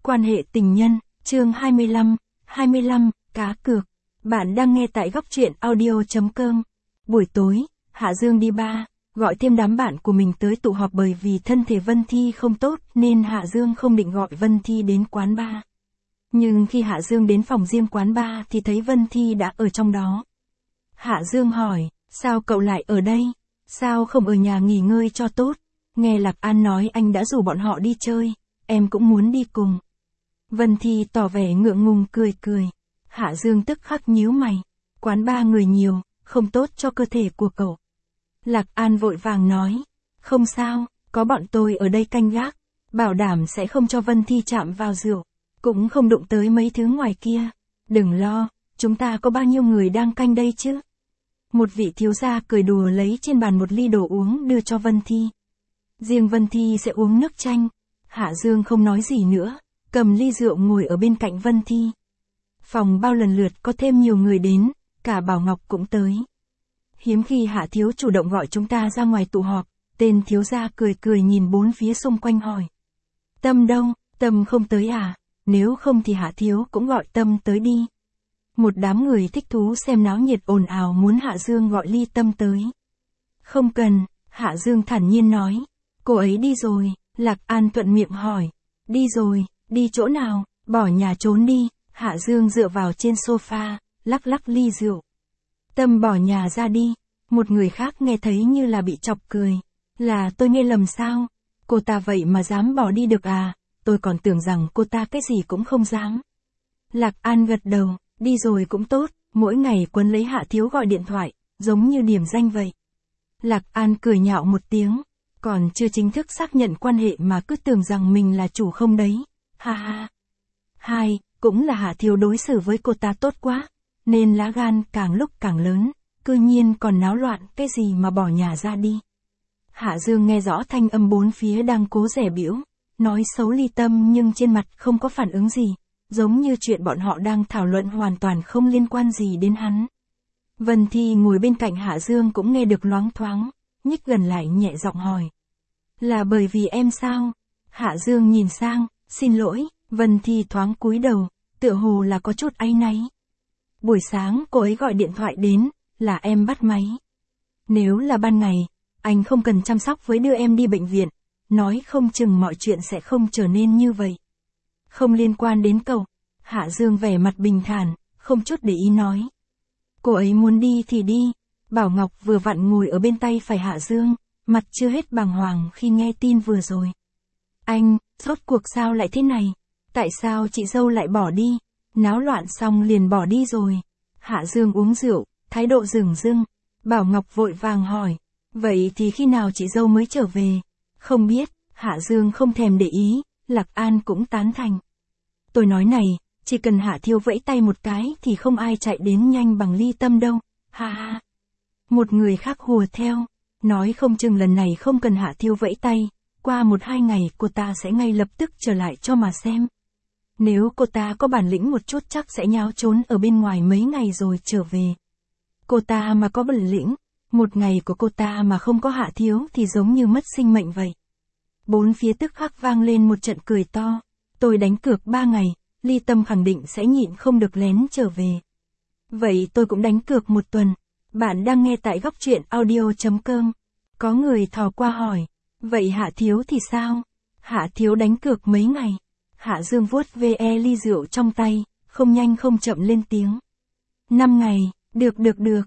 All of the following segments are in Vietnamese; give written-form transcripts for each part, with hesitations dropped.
Quan hệ tình nhân, chương 25, cá cược. Bạn đang nghe tại góc truyện audio.com. Buổi tối, Hạ Dương đi bar, gọi thêm đám bạn của mình tới tụ họp bởi vì thân thể Vân Thi không tốt nên Hạ Dương không định gọi Vân Thi đến quán bar. Nhưng khi Hạ Dương đến phòng riêng quán bar thì thấy Vân Thi đã ở trong đó. Hạ Dương hỏi, sao cậu lại ở đây? Sao không ở nhà nghỉ ngơi cho tốt? Nghe Lạc An nói anh đã rủ bọn họ đi chơi, em cũng muốn đi cùng. Vân Thi tỏ vẻ ngượng ngùng cười. Hạ Dương tức khắc nhíu mày. Quán bar người nhiều, không tốt cho cơ thể của cậu. Lạc An vội vàng nói, không sao, có bọn tôi ở đây canh gác, bảo đảm sẽ không cho Vân Thi chạm vào rượu, cũng không đụng tới mấy thứ ngoài kia. Đừng lo, chúng ta có bao nhiêu người đang canh đây chứ? Một vị thiếu gia cười đùa lấy trên bàn một ly đồ uống đưa cho Vân Thi. Riêng Vân Thi sẽ uống nước chanh. Hạ Dương không nói gì nữa, cầm ly rượu ngồi ở bên cạnh Vân Thi. Phòng bao lần lượt có thêm nhiều người đến, cả Bảo Ngọc cũng tới. Hiếm khi Hạ Thiếu chủ động gọi chúng ta ra ngoài tụ họp, tên thiếu gia cười nhìn bốn phía xung quanh hỏi. Tâm đâu, Tâm không tới à? Nếu không thì Hạ Thiếu cũng gọi Tâm tới đi. Một đám người thích thú xem náo nhiệt ồn ào muốn Hạ Dương gọi ly Tâm tới. Không cần, Hạ Dương thản nhiên nói. Cô ấy đi rồi, Lạc An thuận miệng hỏi. Đi rồi, đi chỗ nào, bỏ nhà trốn đi. Hạ Dương dựa vào trên sofa, lắc ly rượu. Tâm bỏ nhà ra đi. Một người khác nghe thấy như là bị chọc cười. Là tôi nghe lầm sao? Cô ta vậy mà dám bỏ đi được à? Tôi còn tưởng rằng cô ta cái gì cũng không dám. Lạc An gật đầu, đi rồi cũng tốt, mỗi ngày Quấn lấy Hạ Thiếu gọi điện thoại, giống như điểm danh vậy. Lạc An cười nhạo một tiếng, còn chưa chính thức xác nhận quan hệ mà cứ tưởng rằng mình là chủ không đấy. Ha ha. Hai, cũng là Hạ Thiếu đối xử với cô ta tốt quá, nên lá gan càng lúc càng lớn, cư nhiên còn náo loạn cái gì mà bỏ nhà ra đi. Hạ Dương nghe rõ thanh âm bốn phía đang cố rẻ biểu, nói xấu ly Tâm nhưng trên mặt không có phản ứng gì, giống như chuyện bọn họ đang thảo luận hoàn toàn không liên quan gì đến hắn. Vân Thi ngồi bên cạnh Hạ Dương cũng nghe được loáng thoáng, nhích gần lại nhẹ giọng hỏi. Là bởi vì em sao? Hạ Dương nhìn sang, xin lỗi. Vân Thi thoáng cúi đầu, tựa hồ là có chút áy náy. Buổi sáng cô ấy gọi điện thoại đến, là em bắt máy. Nếu là ban ngày, anh không cần chăm sóc với đưa em đi bệnh viện, nói không chừng mọi chuyện sẽ không trở nên như vậy. Không liên quan đến cậu. Hạ Dương vẻ mặt bình thản, không chút để ý nói. Cô ấy muốn đi thì đi. Bảo Ngọc vừa vặn ngồi ở bên tay phải Hạ Dương, mặt chưa hết bàng hoàng khi nghe tin vừa rồi. Anh, rốt cuộc sao lại thế này? Tại sao chị dâu lại bỏ đi? Náo loạn xong liền bỏ đi rồi. Hạ Dương uống rượu, thái độ dửng dưng. Bảo Ngọc vội vàng hỏi. Vậy thì khi nào chị dâu mới trở về? Không biết. Hạ Dương không thèm để ý. Lạc An cũng tán thành. Tôi nói này, chỉ cần Hạ Thiếu vẫy tay một cái thì không ai chạy đến nhanh bằng ly Tâm đâu. Ha ha. Một người khác hùa theo. Nói không chừng lần này không cần Hạ Thiếu vẫy tay. Qua 1-2 ngày cô ta sẽ ngay lập tức trở lại cho mà xem. Nếu cô ta có bản lĩnh một chút chắc sẽ nháo trốn ở bên ngoài mấy ngày rồi trở về. Cô ta mà có bản lĩnh, một ngày của cô ta mà không có Hạ Thiếu thì giống như mất sinh mệnh vậy. Bốn phía tức khắc vang lên một trận cười to. Tôi đánh cược 3 ngày, ly Tâm khẳng định sẽ nhịn không được lén trở về. Vậy tôi cũng đánh cược 1 tuần. Bạn đang nghe tại góc truyện audio.com. Có người thò qua hỏi. Vậy Hạ Thiếu thì sao? Hạ Thiếu đánh cược mấy ngày? Hạ Dương vuốt ve ly rượu trong tay, không nhanh không chậm lên tiếng. 5 ngày, được.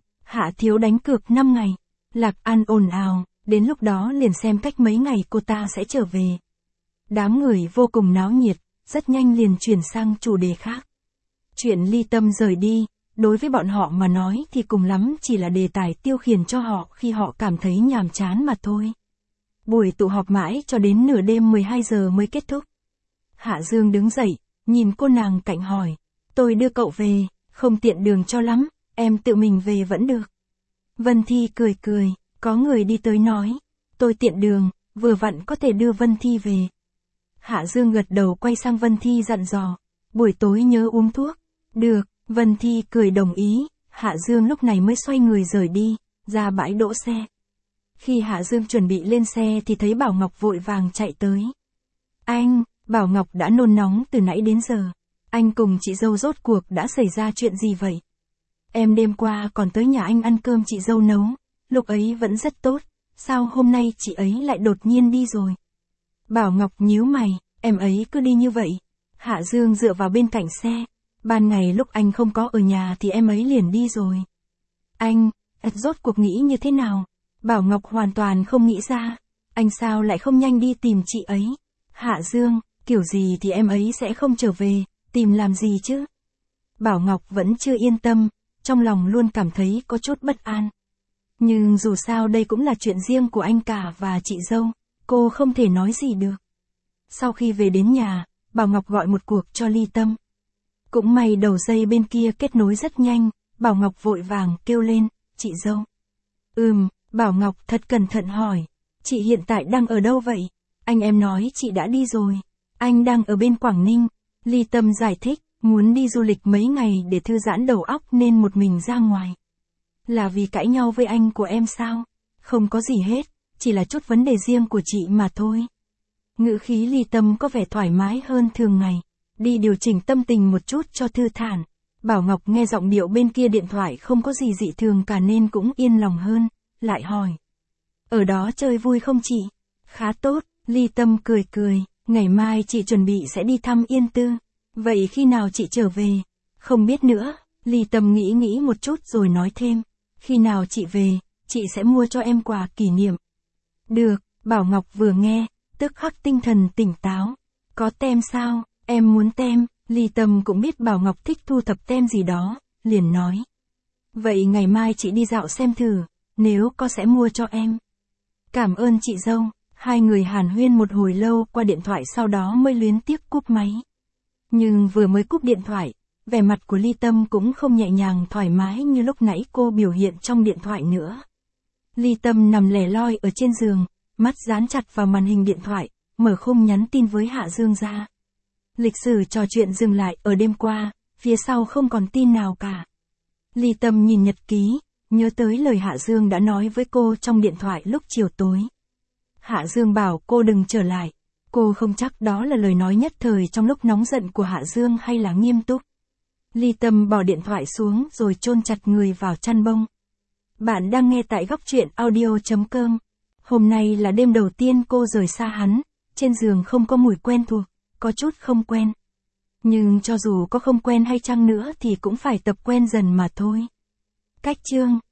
Hạ Thiếu đánh cược 5 ngày. Lạc An ồn ào, đến lúc đó liền xem cách mấy ngày cô ta sẽ trở về. Đám người vô cùng náo nhiệt, rất nhanh liền chuyển sang chủ đề khác. Chuyện ly Tâm rời đi, đối với bọn họ mà nói thì cùng lắm chỉ là đề tài tiêu khiển cho họ khi họ cảm thấy nhàm chán mà thôi. Buổi tụ họp mãi cho đến nửa đêm 12 giờ mới kết thúc. Hạ Dương đứng dậy, nhìn cô nàng cạnh hỏi. Tôi đưa cậu về, không tiện đường cho lắm, em tự mình về vẫn được. Vân Thi cười, có người đi tới nói. Tôi tiện đường, vừa vặn có thể đưa Vân Thi về. Hạ Dương gật đầu quay sang Vân Thi dặn dò. Buổi tối nhớ uống thuốc. Được, Vân Thi cười đồng ý. Hạ Dương lúc này mới xoay người rời đi, ra bãi đỗ xe. Khi Hạ Dương chuẩn bị lên xe thì thấy Bảo Ngọc vội vàng chạy tới. Anh, Bảo Ngọc đã nôn nóng từ nãy đến giờ. Anh cùng chị dâu rốt cuộc đã xảy ra chuyện gì vậy? Em đêm qua còn tới nhà anh ăn cơm chị dâu nấu, lúc ấy vẫn rất tốt, sao hôm nay chị ấy lại đột nhiên đi rồi? Bảo Ngọc nhíu mày, em ấy cứ đi như vậy. Hạ Dương dựa vào bên cạnh xe, ban ngày lúc anh không có ở nhà thì em ấy liền đi rồi. Anh, rốt cuộc nghĩ như thế nào? Bảo Ngọc hoàn toàn không nghĩ ra, anh sao lại không nhanh đi tìm chị ấy? Hạ Dương, kiểu gì thì em ấy sẽ không trở về, tìm làm gì chứ? Bảo Ngọc vẫn chưa yên tâm, trong lòng luôn cảm thấy có chút bất an. Nhưng dù sao đây cũng là chuyện riêng của anh cả và chị dâu, cô không thể nói gì được. Sau khi về đến nhà, Bảo Ngọc gọi một cuộc cho Ly Tâm. Cũng may đầu dây bên kia kết nối rất nhanh, Bảo Ngọc vội vàng kêu lên, chị dâu. Bảo Ngọc thật cẩn thận hỏi, chị hiện tại đang ở đâu vậy? Anh em nói chị đã đi rồi. Anh đang ở bên Quảng Ninh. Ly Tâm giải thích, muốn đi du lịch mấy ngày để thư giãn đầu óc nên một mình ra ngoài. Là vì cãi nhau với anh của em sao? Không có gì hết, chỉ là chút vấn đề riêng của chị mà thôi. Ngữ khí Ly Tâm có vẻ thoải mái hơn thường ngày. Đi điều chỉnh tâm tình một chút cho thư thản. Bảo Ngọc nghe giọng điệu bên kia điện thoại không có gì dị thường cả nên cũng yên lòng hơn, lại hỏi. Ở đó chơi vui không chị? Khá tốt, Ly Tâm cười cười, ngày mai chị chuẩn bị sẽ đi thăm Yên Tư. Vậy khi nào chị trở về? Không biết nữa, Ly Tâm nghĩ một chút rồi nói thêm. Khi nào chị về, chị sẽ mua cho em quà kỷ niệm. Được, Bảo Ngọc vừa nghe, tức khắc tinh thần tỉnh táo. Có tem sao? Em muốn tem. Ly Tâm cũng biết Bảo Ngọc thích thu thập tem gì đó, liền nói. Vậy ngày mai chị đi dạo xem thử, nếu có sẽ mua cho em. Cảm ơn chị dâu. Hai người hàn huyên một hồi lâu qua điện thoại sau đó mới luyến tiếc cúp máy. Nhưng vừa mới cúp điện thoại, vẻ mặt của Ly Tâm cũng không nhẹ nhàng thoải mái như lúc nãy cô biểu hiện trong điện thoại nữa. Ly Tâm nằm lẻ loi ở trên giường, mắt dán chặt vào màn hình điện thoại, mở khung nhắn tin với Hạ Dương ra. Lịch sử trò chuyện dừng lại ở đêm qua, phía sau không còn tin nào cả. Ly Tâm nhìn nhật ký, nhớ tới lời Hạ Dương đã nói với cô trong điện thoại lúc chiều tối. Hạ Dương bảo cô đừng trở lại. Cô không chắc đó là lời nói nhất thời trong lúc nóng giận của Hạ Dương hay là nghiêm túc. Ly Tâm bỏ điện thoại xuống rồi chôn chặt người vào chăn bông. Bạn đang nghe tại góc truyện audio.com. Hôm nay là đêm đầu tiên cô rời xa hắn, trên giường không có mùi quen thuộc, có chút không quen. Nhưng cho dù có không quen hay chăng nữa thì cũng phải tập quen dần mà thôi. Cách chương